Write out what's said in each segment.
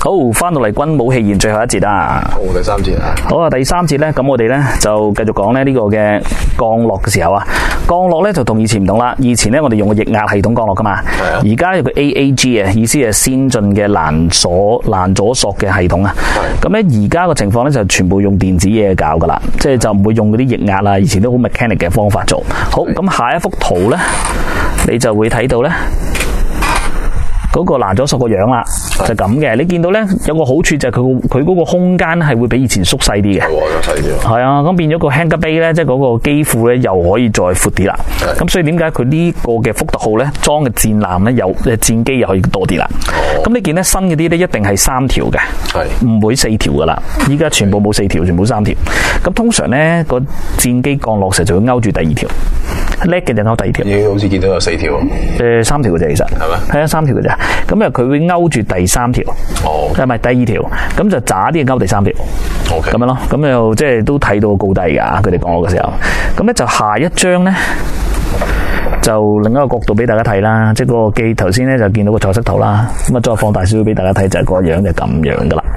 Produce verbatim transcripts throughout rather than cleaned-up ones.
好，翻到嚟軍武器研最後一節啦。 好，第三節啊。 好啊，第三節咧，咁我哋咧就繼續講咧呢個嘅降落嘅時候啊，降落咧就同以前唔同啦。以前咧我哋用個液壓系統降落噶嘛，而家有個 A A G 啊，意思係先進嘅攔鎖攔阻索嘅系統啊。咁咧而家個情況咧就全部用電子嘢搞噶啦，即係就唔會用嗰啲液壓啦，以前都好 mechanic 嘅方法做。好，咁下一幅圖咧，你就會睇到咧。嗰個攔阻索個樣啦，就咁嘅。你見到咧有個好處就係佢佢嗰個空間係會比以前縮細啲嘅。 係喎，細啲。 係啊，咁變咗個 hangar bay 咧，即係嗰個機庫咧，又可以再闊啲啦。咁所以點解佢呢個嘅福特號咧裝嘅戰艦咧有誒戰機又可以多啲啦？咁、哦、你見咧新嗰啲咧一定係三條嘅，唔會四條噶啦。依家全部冇四條，全部三條。咁通常咧個戰機降落時就會勾住第二條。叻嘅就勾第二條， 咦？好似見到有四條，誒、 呃，三條嘅啫，其實係咪？係啊，三條嘅啫。咁啊，佢會勾住第三條，哦，係咪第二條？咁就渣啲勾第三條，咁、okay. 樣咯。咁又即係都睇到高低噶，佢哋降落嘅時候。咁咧就下一張咧，就另一個角度俾大家睇啦。即係嗰個機頭先咧就見到個彩色頭啦。咁啊，再放大少少俾大家睇，就係、是、個樣就咁樣噶啦。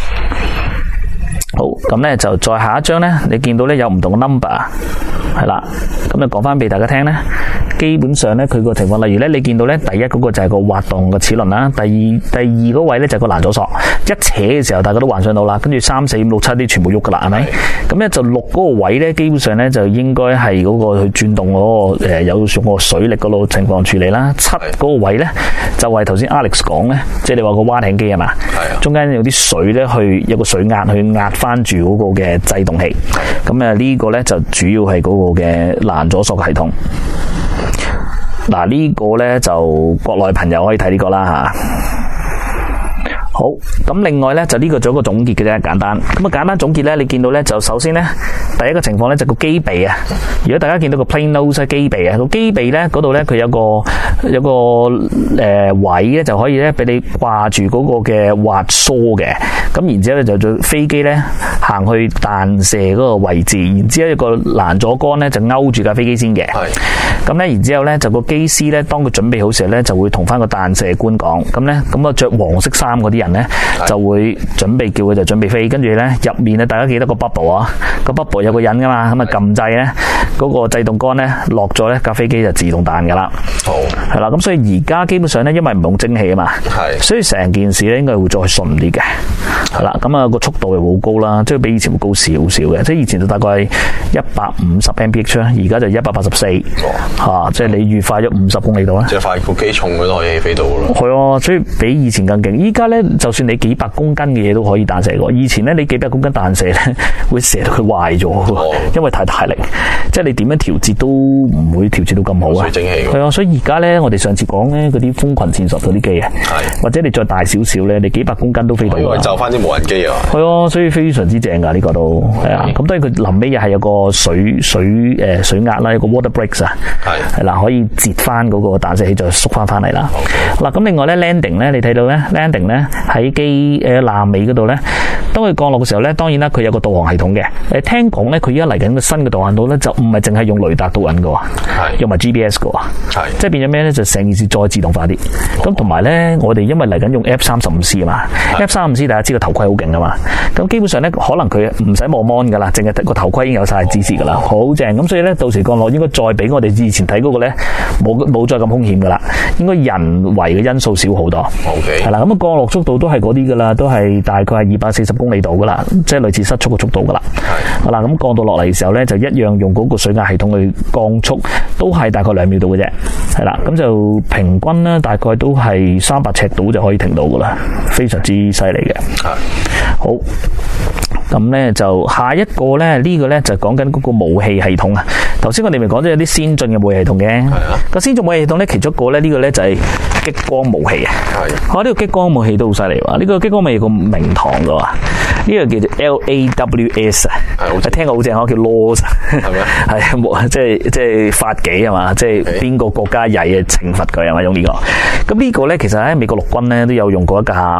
好，咁咧就再下一張咧，你見到咧有唔同嘅 number。係啦，咁就講翻俾大家聽咧。基本上咧，佢個情況，例如咧，你見到咧，第一嗰個就係個滑動嘅齒輪啦，第二第二嗰位咧就係個攔阻索，一扯嘅時候，大家都幻想到啦。跟住三四五六七啲全部喐噶啦，係咪？咁咧就六嗰個位咧，基本上咧就應該係嗰個去轉動嗰、嗰個誒、呃、有用個水力嗰度情況處理啦。七嗰個位咧就係頭先 Alex 講咧，即係你話個蛙艇機係嘛？係啊。中間有啲水咧去有個水壓去壓翻住嗰個嘅制動器。咁啊呢個咧就主要係嗰個嘅攔阻索系統。嗱，呢個咧就國內朋友可以睇呢個啦吓。好，咁另外咧就呢個做一個總結嘅啫，簡單。咁啊簡單總結咧，你見到咧就首先咧第一個情況咧就個機鼻啊。如果大家見到個 plane nose 機鼻啊，個機鼻咧嗰度咧佢有個有個誒、呃、位咧就可以咧俾你掛住嗰個嘅滑梳嘅。咁然之後咧就做飛機咧行去彈射嗰個位置，然之後一個攔阻桿咧就勾住架飛機先嘅。係。咁咧然之後咧就個機師咧當佢準備好時候咧就會同翻個彈射官講，咁咧咁啊着黃色衫嗰啲人咧就會準備叫佢就準備飛，跟住咧入面咧大家記得個 bubble 啊，個 bubble 有個人噶嘛，咁啊撳掣咧嗰個制動桿咧落咗咧架飛機就自動彈噶啦。好。係啦，咁所以而家基本上咧因為唔用蒸汽啊嘛，係，所以成件事咧應該會再順啲嘅。係啦，咁啊個速度又好高啦，即係比以前會高少少嘅，即係以前就大概係一百五十 M P H 啦，而家就一百八十四，吓，即係你越快咗五十公里度啦。即係快部機重佢都可以起飛到咯。係啊，所以比以前更勁。依家咧，就算你幾百公斤嘅嘢都可以彈射過。以前咧，你幾百公斤彈射咧，會射到佢壞咗，哦，因為太大力，即係你點樣調節都唔會調節到咁好啊。水蒸氣。係啊，所以而家咧，我哋上次講咧嗰啲風群戰術嗰啲機啊，或者你再大少少咧，你幾百公斤都飛到啊。就翻啲無人機啊。係啊，所以非常之正噶呢個都係啊。咁當然佢臨尾又係有個水水誒、呃、水壓啦，有個 water brakes 啊，係係啦，可以截翻嗰個彈射器再縮翻翻嚟啦。嗱，咁另外咧 landing 咧，你睇到咧 landing 咧喺機誒艦尾嗰度咧，當佢降落嘅時候咧，當然啦，佢有個導航系統嘅。誒，聽講咧，佢而家嚟緊個新嘅導航度咧，就唔係淨係用雷達導引嘅，係用埋 G P S 嘅，係即係變咗咩咧？就成件事再自動化啲。咁同埋咧，我哋因為嚟緊用 F 三十五 C 啊嘛 ，F 三十五 C 大家知個頭盔好勁啊嘛。咁基本上咧，可能佢唔使望 mon 噶啦，淨係個頭盔已經有晒指示噶啦，好正。咁所以咧，到時降落應該再比我哋以前睇嗰個咧，冇冇再咁兇險噶啦，應該人為嘅因素少好多。OK，係啦，咁啊降落速度都係嗰啲噶啦，都係大概係二百四十公里度噶啦，即係類似失速嘅速度噶啦。係，好啦，咁降到落嚟嘅時候咧，就一樣用嗰個水壓系統去降速，都係大概兩秒度嘅啫。係啦，咁就平均咧，大概都係三百尺度就可以停到噶啦，非常之犀利嘅。係，好。咁咧就下一個咧呢、這個咧就講緊嗰個武器系統啊。頭先我哋咪講咗有啲先進嘅武器系統嘅。係啊。個先進武器系統咧，其中一個咧呢、這個咧就係激光武器啊。係。我呢個激光武器都好犀利喎。呢、這個激光武器個名堂噶喎。呢、這個叫做 L A W S 啊。係。聽過好正，我叫 Laws。係咪？係即係即係法紀係嘛？即係邊個國家曳啊懲罰佢係嘛？用呢、這個。咁呢個咧其實喺美國陸軍咧都有用過一架。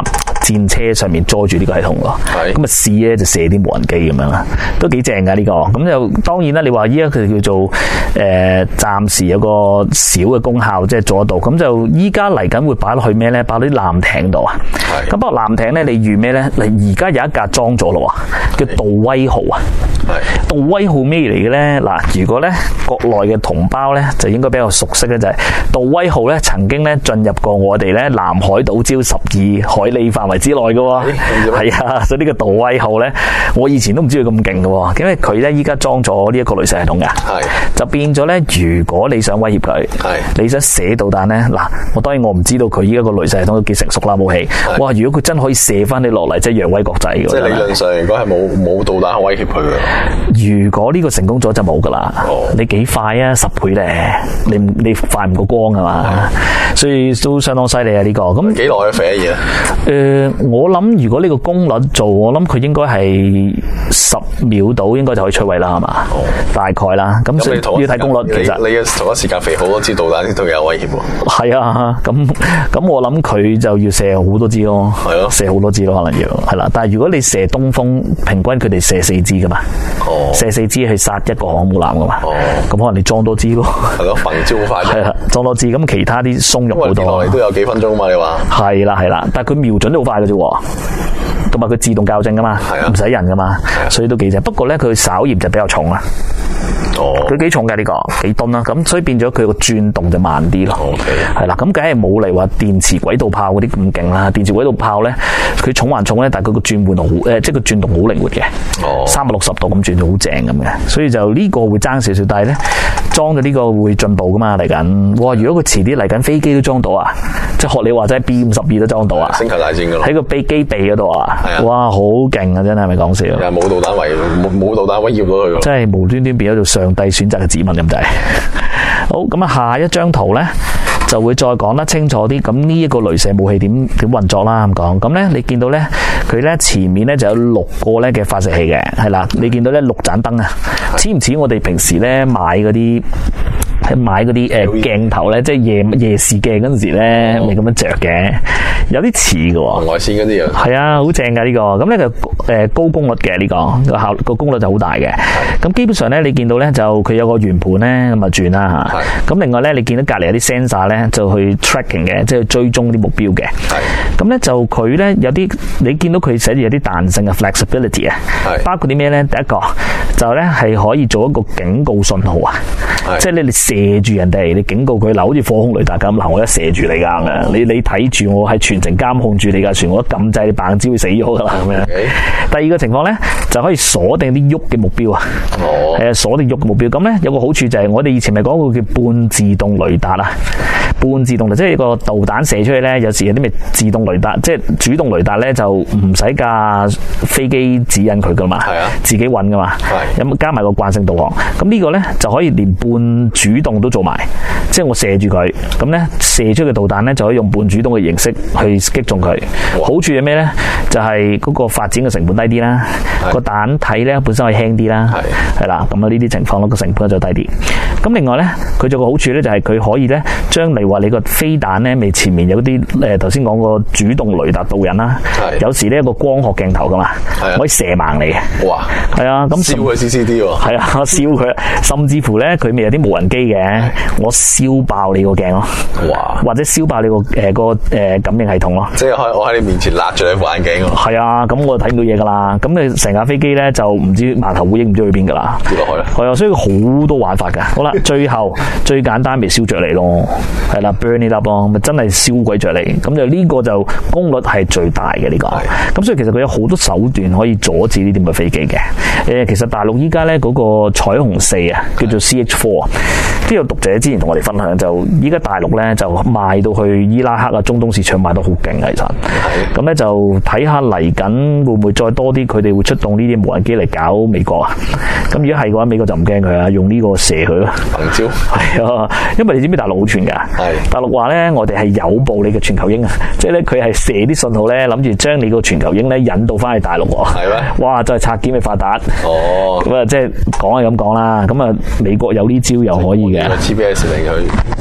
戰車上面載住呢個系統喎。咁啊試咧就射啲無人機咁樣啦，都幾正㗎呢個。咁就當然啦，你話依家佢叫做誒暫時有個小嘅功效，即係做得到。咁就依家嚟緊會擺落去咩咧？擺落啲艦艇度啊。咁不過艦艇咧，你預咩咧？你而家有一架裝咗咯喎，叫杜威號啊。杜威號咩嚟嘅咧？嗱，如果咧國內嘅同胞咧就應該比較熟悉嘅就係、是、杜威號咧曾經咧進入過我哋咧南海島礁十二海里範圍之內嘅喎。係啊，所以呢個杜威號咧，我以前都唔知佢咁勁嘅喎，因為佢咧依家裝咗呢一個雷射系統嘅，就變咗咧，如果你想威脅佢，你想射導彈咧，嗱，我當然我唔知道佢依家個雷射系統都幾成熟啦，武器。哇，如果佢真可以射翻你落嚟，即係揚威國際嘅。即係理論上，如果係冇冇導彈威脅佢嘅。如果呢個成功咗就冇噶啦，你幾快啊？十倍咧，你你快唔過光啊嘛，所以都相當犀利啊呢個。咁幾耐啊？飛嘢？誒，我諗如果呢個功率做，我諗佢應該係十秒到，應該就可以摧毀啦，係嘛？大概啦。咁所以要睇功率，其實你要同一時間飛好多支導彈先都有威脅喎。係啊，咁咁我諗佢就要射好多支咯，係咯，射好多支咯，可能要係啦。但係如果你射東風，平均佢哋射四支噶嘛。哦，射四支去殺一個航母艦噶嘛，哦，咁可能你裝多支咯，係咯，焚焦好快，係啦，裝多支，咁其他啲鬆肉好多，落嚟都有幾分鐘嘛，你話？係啦係啦，但係佢瞄準都好快嘅啫，同埋佢自動校正噶嘛，唔使人噶嘛，所以都幾正。不過咧，佢稍嫌就比較重啦。哦，佢幾重嘅呢、這個幾噸啦，咁所以變咗佢個轉動就慢啲咯。OK， 係啦，咁梗係冇嚟話電磁軌道炮嗰啲咁勁啦。電磁軌道炮咧，佢重還重咧，但係佢個轉換好誒，即係個轉動好靈活嘅。哦，三百六十度咁轉就好正咁嘅，所以就呢個會爭少少，但係咧裝咗呢個會進步噶嘛嚟緊。哇，如果佢遲啲嚟緊飛機都裝到啊，即係學你話齋 B 五十二都裝到啊，星球大戰噶咯，喺個飛機臂嗰度啊，哇，好勁啊，真係咪講笑？又冇導彈圍，冇冇導彈威脅到佢，真係無端端變咗做上帝選擇嘅子民咁滯。好，咁啊，下一張圖咧就會再講得清楚啲。咁呢一個雷射武器點點運作啦咁講。咁咧你見到咧佢咧前面咧就有六個咧嘅發射器嘅，係啦。你見到咧六盞燈啊，似唔似我哋平時咧買嗰啲？喺買嗰啲誒鏡頭咧，即係夜夜視鏡嗰陣時咧，咪咁樣着嘅，有啲似嘅喎。外線嗰啲啊，係啊，好正噶呢個。咁咧就誒高功率嘅呢個個效個功率就好大嘅。咁基本上咧，你見到咧就佢有個圓盤咧咁啊轉啦嚇。咁另外咧，你見到隔離有啲 sensor 咧就去 tracking 嘅，即係追蹤啲目標嘅。咁咧就佢咧有啲你見到佢寫住有啲彈性嘅 flexibility 啊，包括啲咩咧？第一個就咧係可以做一個警告信號啊，即係你你射住人哋，你警告佢嗱，好似火控雷達咁，嗱我一射住你㗎，嗯、你你睇住我係全程監控住你架船，我一撳掣你棒子會死咗㗎啦咁樣。Okay. 第二個情況咧就可以鎖定啲喐嘅目標啊，係啊、oh. 鎖定喐嘅目標。咁咧有個好處就係我哋以前咪講過叫半自動雷達啊，半自動雷即係個導彈射出去咧，有時有啲咩自動雷達，即係主動雷達咧就唔使架飛機指引佢㗎嘛，係啊，自己揾㗎嘛，係咁加埋個慣性導航，咁呢個咧就可以連半主動都做埋，即係我射住佢，咁咧射出嘅導彈咧就可以用半主動嘅形式去擊中佢。好處係咩咧？就係、是、嗰個發展嘅成本低啲啦，個彈體咧本身可以輕啲啦，係啦，咁啊呢啲情況咯，個成本就低啲。咁另外咧，佢做個好處咧就係佢可以咧將嚟話你個飛彈咧，咪前面有啲誒頭先講個主動雷達導引啦，有時咧個光學鏡頭噶嘛，可以射盲你嘅。哇！係啊，咁燒佢 C C D 喎。係啊，燒佢，甚至乎咧佢咪有啲無人機嘅，我燒爆你個鏡咯。哇！或者燒爆你個誒個誒感應系統咯。即係我喺你面前揦住你副眼鏡。係啊，咁我就睇唔到嘢噶啦。咁你成架飛機咧就唔知碼頭烏蠅唔知去邊噶啦。跌落去啦。係啊，所以好多玩法噶。好啦，最後最簡單咪燒着你咯。係啦 ，burn it up 咯，咪真係燒鬼着你。咁就呢個就功率係最大嘅呢個。咁所以其實佢有好多手段可以阻止呢啲咁嘅飛機嘅。誒，其實大陸依家咧嗰個彩虹四啊，叫做 C H 四。都有讀者之前同我哋分享，就依家大陸咧就賣到去伊拉克啊、中東市場賣到好勁啊，其實。咁咧就睇下嚟緊會唔會再多啲，佢哋會出動呢啲無人機嚟搞美國啊。咁如果係嘅話，美國就唔驚佢啊，用呢個射佢咯。行招係啊，因為你知唔知大陸好串㗎？係大陸話咧，我哋係有報你嘅全球鷹啊，即係咧佢係射啲信號咧，諗住將你個全球鷹咧引導翻去大陸喎。係咩？哇！真係拆檢嘅發達。哦。咁啊，即係講係咁講啦。咁啊，美國有呢招又可以嘅。G P S 令佢。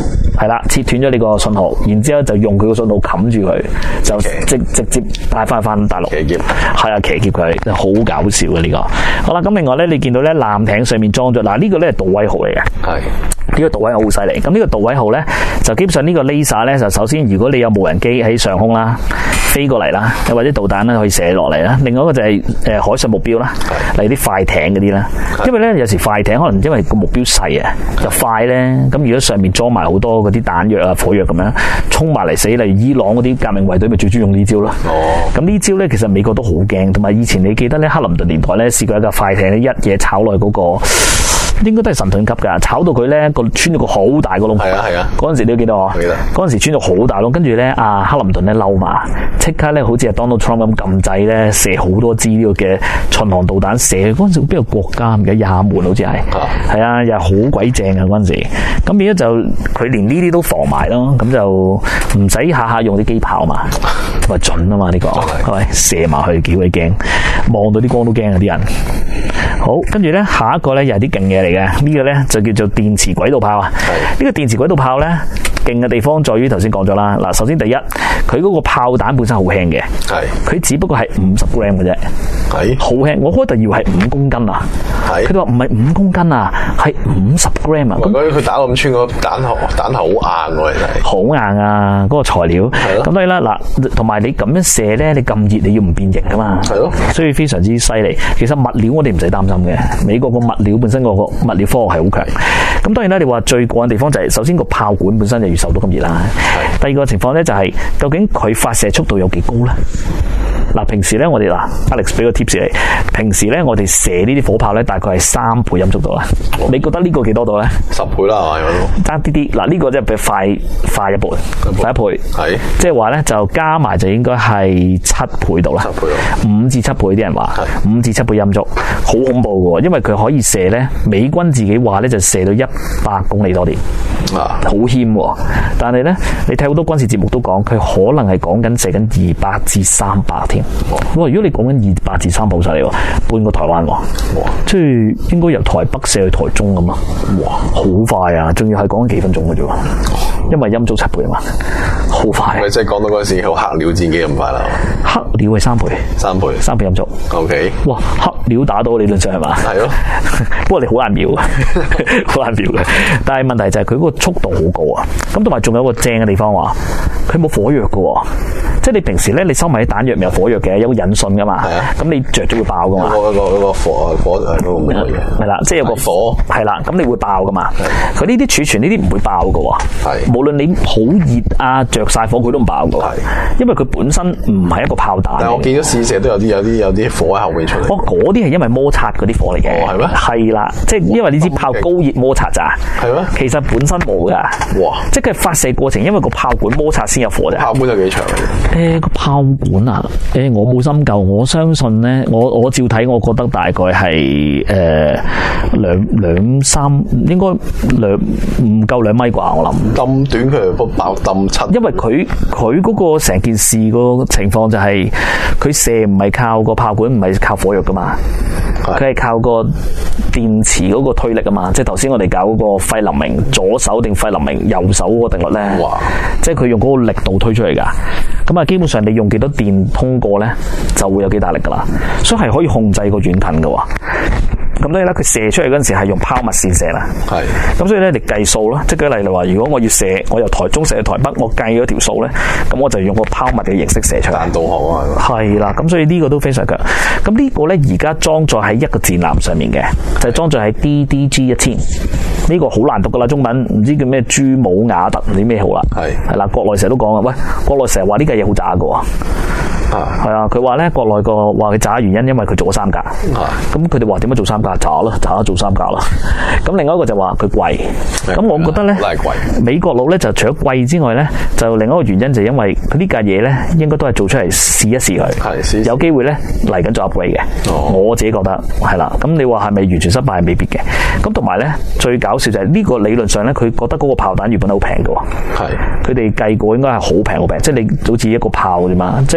係啦，切斷咗呢個信號，然之後就用佢個信號冚住佢，就直直接帶翻翻大陸。 騎劫係啊，騎劫佢，好搞笑嘅呢、這個。好啦，咁另外咧，你見到咧艦艇上面裝咗嗱，呢、這個咧係導位號嚟嘅。 係。 呢個導位號好犀利，咁呢個導位號咧就基本上呢個 laser 咧就首先如果你有無人機喺上空啦飛過嚟啦，又或者導彈咧可以射落嚟啦，另外一個就係誒海上目標啦，例如啲快艇嗰啲啦，因為咧有時快艇可能因為個目標細啊，就快咧，咁如果上面裝埋好多嗰啲彈藥啊、火藥咁樣衝埋嚟死，例如伊朗嗰啲革命衛隊咪最中意用呢招咯。哦，咁呢招咧其實美國都好驚，同埋以前你記得咧克林頓年代咧試過一架快艇咧一嘢炒落去嗰個。應該都係神盾級㗎，炒到佢咧個穿咗個好大個窿。係啊係啊，嗰陣時你都記得我。記得。嗰陣時穿咗好大窿，跟住咧阿克林頓咧嬲嘛，即刻咧好似係 Donald Trump 咁撳掣咧射好多支呢個嘅巡航導彈射。嗰陣時邊個國家唔記得也門好似係。係啊，又係好鬼正啊嗰陣時。咁變咗就佢連呢啲都防埋咯，咁就唔使下下用啲機炮嘛，同埋準啊嘛呢個，係咪射埋去幾鬼驚，望到啲光都驚啊啲人。好，跟住咧下一個咧又係啲勁嘢嚟嘅，呢個咧就叫做電磁軌道炮啊。呢個電磁軌道炮咧勁嘅地方在於頭先講咗啦。嗱，首先第一，佢嗰個炮彈本身好輕嘅，係，佢只不過係五十 gram 嘅啫，係，好輕。我開頭以為係五公斤啊，係，佢哋話唔係五公斤啊，係五十 gram 啊。 咁佢打咁穿個彈頭，彈頭好硬喎，其實。好硬啊，嗰個材料。係咯。咁當然啦，嗱，同埋你咁樣射咧，你咁熱，你要唔變形噶嘛？係咯。所以非常之犀利。其實物料我哋唔使擔心嘅，美國個物料本身個物料科學係好強。咁當然啦，你話最過癮地方就係首先個炮管本身就要受到咁熱啦。第二個情況咧就係、是、究竟佢發射速度有幾高咧？嗱，平時咧我哋嗱 Alex 俾個 tips 你，平時咧我哋射呢啲火炮咧大概係三倍音速度啦。你覺得呢個幾多度咧？十倍啦，係咪？爭啲啲，嗱呢個即係比快快一倍，快一倍，係，即係話咧就加埋就應該係七倍度啦，五至七倍啲人話，五至七倍音速，好恐怖嘅，因為佢可以射咧，美軍自己話咧就射到一百公里多啲，啊，好謙喎。但係咧，你睇好多軍事節目都講，佢可能係講緊射緊二百至三百添。哇！如果你講緊二百至三百好犀利喎，半個台灣喎，哇！即係應該由台北射去台中咁啊！哇，好快啊！仲要係講緊幾分鐘嘅啫喎，因為音速七倍啊嘛，好快。 咪即係講到嗰陣時，好黑鳥戰機咁快啦？ 黑鳥係三倍，三倍，三倍音速。O K。哇！黑鳥打到理論上係嘛？係咯。不過你好難瞄啊，好難瞄嘅。但係問題就係佢嗰個速度好高啊！咁同埋仲有一個正嘅地方話，佢冇火藥嘅喎。即係你平時咧，你收埋啲彈藥咪有火藥嘅，有個引信噶嘛。係啊。咁你着咗會爆噶嘛？嗰個嗰個火火係嗰個咩嘢？係啦，即係有個火。係啦，咁你會爆噶嘛？佢呢啲儲存呢啲唔會爆噶喎。係。無論你好熱啊，着晒火佢都唔爆噶。係。因為佢本身唔係一個炮彈。但係我見到試射都有啲有啲有啲火喺後面出嚟。哦，嗰啲係因為摩擦嗰啲火嚟嘅。哦，係咩？係啦，即係因為呢支炮高熱摩擦咋。係咩？其實本身冇噶。哇！即係佢發射過程，因為個炮管摩擦先有火啫。炮管有幾長嘅？誒，個炮管啊，誒，我冇深究，我相信咧，我我照睇，我覺得大概係誒兩兩三，應該兩唔夠兩米啩，我諗。咁短佢又爆咁七？因為佢佢嗰個成件事個情況就係、是，佢射唔係靠個炮管，唔係靠火藥噶嘛，佢係靠個電池嗰個推力啊嘛，即係頭先我哋搞嗰個費林明左手定費林明右手嗰個定律咧，哇！即係佢用嗰個力度推出嚟噶。咁啊，基本上你用幾多電通過咧，就會有幾大力噶啦，所以係可以控制個遠近噶喎。咁所以咧，佢射出嚟嗰陣時係用拋物線射啦。係。咁所以咧，你計數咯，即係舉例嚟話，如果我要射，我由台中射去台北，我計咗條數咧，咁我就用個拋物嘅形式射出嚟。彈道學啊，係啦。咁所以呢個都非常強。咁呢個咧而家裝載喺一個戰艦上面嘅，就係裝載喺 D D G 一千。呢個好難讀噶啦，中文唔知叫咩朱姆雅特唔知咩好啦。係。係啦，國內成日都講啊，喂，國內成日話呢架嘢好渣噶喎。係啊，佢話咧國內個話佢渣嘅原因，因為佢做咗三架。咁佢哋話點樣做三架？渣咯，渣做三架啦。咁另外一個就話佢貴。咁我覺得咧，美國佬咧就除咗貴之外咧，就另一個原因就係因為佢呢架嘢咧，應該都係做出嚟試一試佢。係試試有機會咧嚟緊做 upgrade 嘅。哦，我自己覺得係啦。咁你話係咪完全失敗？係未必嘅。咁同埋咧，最搞笑就係呢個理論上咧，佢覺得嗰個炮彈原本好平嘅喎。係。佢哋計過應該係好平好平，即係你好似一個炮啫嘛。即係舉例。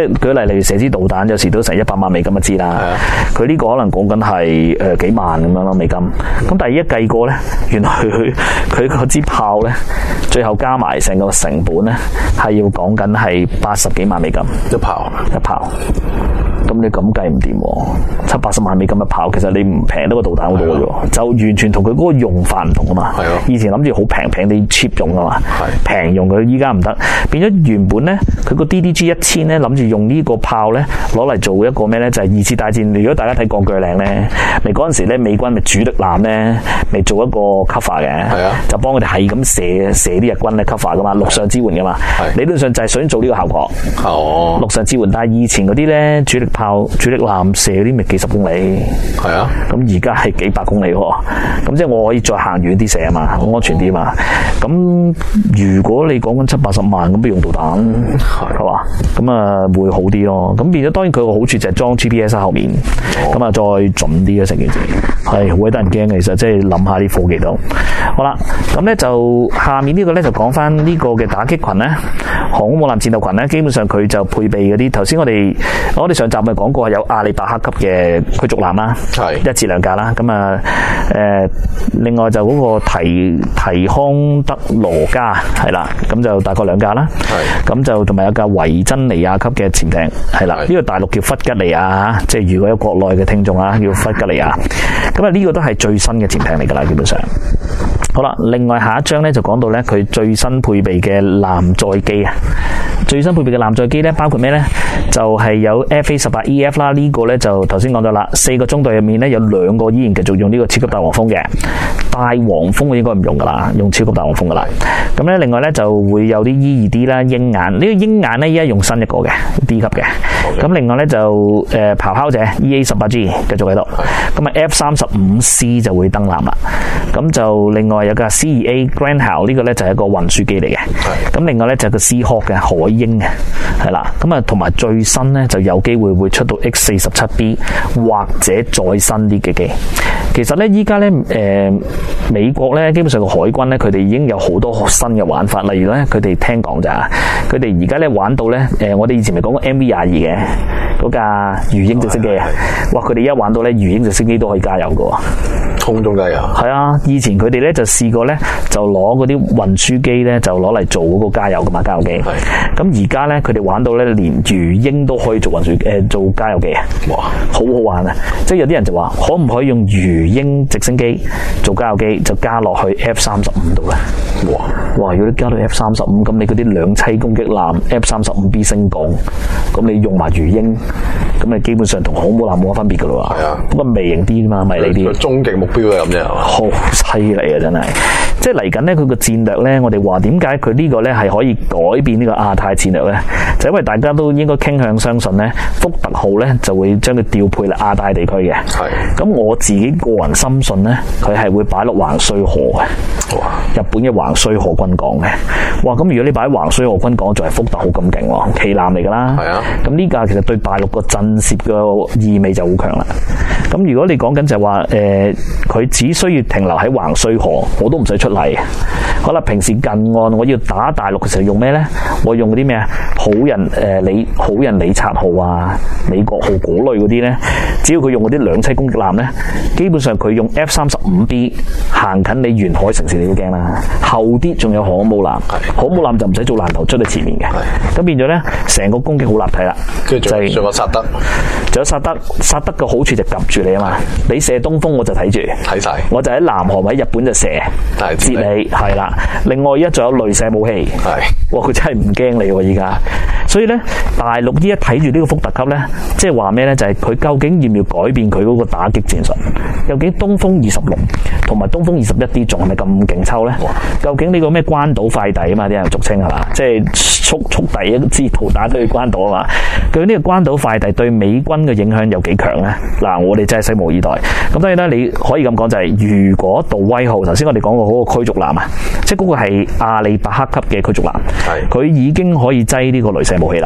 例如射支導彈，有時都成一百萬美金一支啦。佢呢個可能講緊係誒幾萬咁樣咯美金。咁但係一計過咧，原來佢佢嗰支炮咧，最後加埋成個成本咧，係要講緊係八十幾萬美金一炮一炮。咁你咁計唔掂喎，七八十萬美金一炮，其實你唔平得個導彈好多嘅喎，就完全同佢嗰個用法唔同啊嘛。以前諗住好平平啲 cheap 用啊嘛，平用佢依家唔得，變咗原本咧佢個 D D G 一千咧諗住用呢個炮咧攞嚟做一個咩咧，就係、是、二次大戰。如果大家睇鋼鋸嶺咧，咪嗰陣時咧美軍咪主力艦咧咪做一個 cover 嘅，就幫佢哋係咁射射啲日軍咧 cover 噶嘛，陸上支援噶嘛。理論上就係想做呢個效果， 哦， 陸上支援。但係以前嗰啲咧主力炮主力艦射啲咪幾十公里，係啊，咁而家係幾百公里喎，咁即係我可以再行遠啲射啊嘛，安全啲嘛。咁如果你講緊七八十萬，咁不如用導彈係嘛，咁啊會好啲咯。咁變咗當然佢個好處就係裝 G P S 喺後面，咁啊再準啲嘅成件事，係好鬼得人驚嘅。其實即係諗下啲科技度。好啦，咁咧就下面呢個咧就講翻呢個嘅打擊群咧，航空母艦戰鬥群咧，基本上佢就配備嗰啲頭先我哋我哋上集咪講過有阿里伯克級嘅驅逐艦啦，係一至兩架啦。咁啊誒，另外就嗰個提提康德羅加係啦，咁就大概兩架啦。係咁就同埋有架維珍尼亞級嘅潛艇係啦，呢、這個大陸叫弗吉尼亞，即係如果有國內嘅聽眾啊，叫弗吉尼亞。咁啊呢個都係最新嘅潛艇嚟㗎啦，基本上。好啦，另外下一章咧就講到咧佢最新配備嘅艦載機啊，最新配備嘅艦載機咧包括咩咧？就係、是、有 F A 十八 E F 啦，呢個咧就頭先講咗啦，四個中隊入面咧有兩個依然繼續用呢個超級大黃蜂嘅，大黃蜂應該唔用噶啦，用超級大黃蜂噶啦。咁咧另外咧就會有啲 E 二 D 啦，鷹眼呢、這個鷹眼咧依家用新一個嘅 D 級嘅。咁另外咧就誒咆哮者 E A 十八 G 繼續喺度，咁啊 F 三十五 C 就會登艦啦。咁就另外有架 C 二 A Granhound 呢個咧就係一個運輸機嚟嘅。咁另外咧就係個 Seahawk 嘅海鷹嘅，係啦。咁啊同埋最新咧就有機會會出到 X 四十七 B 或者再新啲嘅機。其實咧依家咧誒美國咧基本上個海軍咧佢哋已經有好多新嘅玩法，例如咧佢哋聽講咋，佢哋而家咧玩到咧誒、呃、我哋以前咪講過 M V 廿二嘅嗰架魚鷹直升機啊，哇！佢哋而家玩到咧魚鷹直升機都可以加油㗎喎。 空中加油係啊！以前佢哋咧就試過咧，就攞嗰啲運輸機咧，就攞嚟做嗰個加油噶嘛，加油機。咁而家咧，佢哋玩到咧，連魚鷹都可以做運輸誒、呃，做加油機啊！哇，好好玩啊！即係有啲人就話，可唔可以用魚鷹直升機做加油機，就加落去 F 三十五度咧？哇哇！如果你加到 F 三十五，咁你嗰啲兩棲攻擊艦 F 三十五 B 升降，咁你用埋魚鷹，咁你基本上同航母艦冇乜分別噶咯喎。係啊，不過微型啲嘛，迷你啲。 終極目標係咁啫， 好犀利啊！真係，即係嚟緊咧，佢個戰略咧，我哋話點解佢呢個咧係可以改變呢個亞太戰略咧？就因為大家都應該傾向相信咧，福特號咧就會將佢調配嚟亞太地區嘅。係。咁我自己個人深信咧，佢係會擺落橫須賀嘅。哇！日本嘅橫須賀軍港嘅。哇！咁如果你擺喺橫須賀軍港，就係福特號咁勁喎，旗艦嚟㗎啦。係啊。咁呢架其實對大陸個震懾嘅意味就好強啦。咁如果你講緊就係話誒，佢、呃、只需要停留喺橫須賀，我都唔使出嚟。好啦，平時近岸我要打大陸嘅時候用咩咧？我用嗰啲咩啊？好人誒李、呃、好人李察號啊、美國號嗰類嗰啲咧，只要佢用嗰啲兩棲攻擊艦咧，基本上佢用 F 三十五 B 行近你沿海城市你都驚啦。後啲仲有航母艦，航母艦就唔使做艦頭出喺前面嘅。咁變咗咧，成個攻擊好立體啦。跟住仲有薩德，仲有薩德，薩德嘅好處就夾住你啊嘛。你射東風我就睇住，睇晒。我就喺南韓或者日本就射，截你係啦。另外一仲有雷射武器，係，哇佢真係唔驚你喎依家。所以咧，大陸依一睇住呢個福特級咧，即係話咩咧？就係、是、佢究竟要唔要改變佢嗰個打擊戰術？究竟東風二十六同埋東風二十一 D 仲係咪咁勁抽咧？究竟呢個咩關島快遞啊嘛？啲人俗稱係嘛？即係速速遞一支導彈都去關島啊嘛？究竟呢個關島快遞對美軍嘅影響有幾強咧？嗱，我哋真係拭目以待。咁當然啦，你可以咁講就係、是，如果杜威號頭先我哋講過嗰個驅逐艦啊，即係嗰個係阿里伯克級嘅驅逐艦，佢已經可以擠呢個雷射武器啦。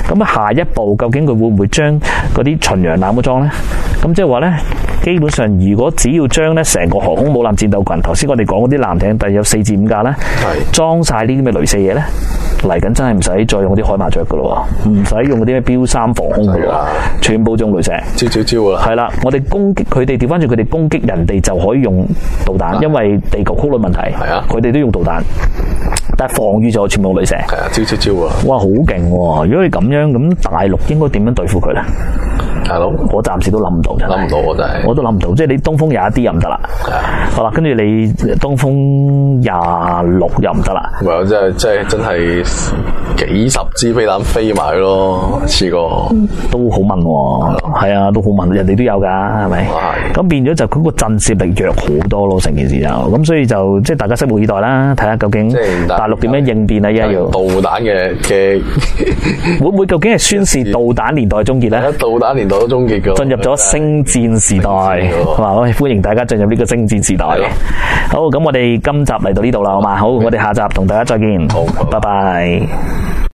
咁啊，下一步究竟佢會唔會將嗰啲巡洋艦都裝咧？咁即係話咧，基本上如果只要將咧成個航空母艦戰鬥群，頭先我哋講嗰啲艦艇，第有四至五架咧，裝晒呢啲咁嘅雷射嘢咧，嚟緊真係唔使再用嗰啲海馬雀噶咯，唔使用嗰啲咩標三防空噶咯，全部用雷射， 招招招啦。 係啦，我哋攻擊佢哋，調翻轉佢哋攻擊人哋就可以用導彈，因為地球曲率問題， 係啊， 佢哋都用導彈。但係防禦就全部用雷射， 係啊，招招招啊！ 哇，好勁喎！如果你咁樣，咁大陸應該點樣對付佢咧？ 大佬， 我暫時都諗唔到，真係諗唔到我真係， 我都諗唔到。即係你東風廿一 D 又唔得啦，好啦，跟住你東風廿六又唔得啦。 唔係，即係即係真係幾十支飛彈飛埋去咯，試過都好問喎，係啊，都好問，人哋都有㗎，係咪？咁變咗就嗰個震懾力弱好多咯，成件事就咁，所以就即係大家拭目以待啦，睇下究竟大陸點樣應變啊！依家要導彈嘅嘅會唔會究竟係宣示導彈年代終結咧？ 導彈年代都終結㗎， 進入咗星戰時代，係嘛？歡迎大家進入呢個星戰時代。好，咁我哋今集嚟到呢度啦，好嘛？好，我哋下集同大家再見， 好， 拜拜。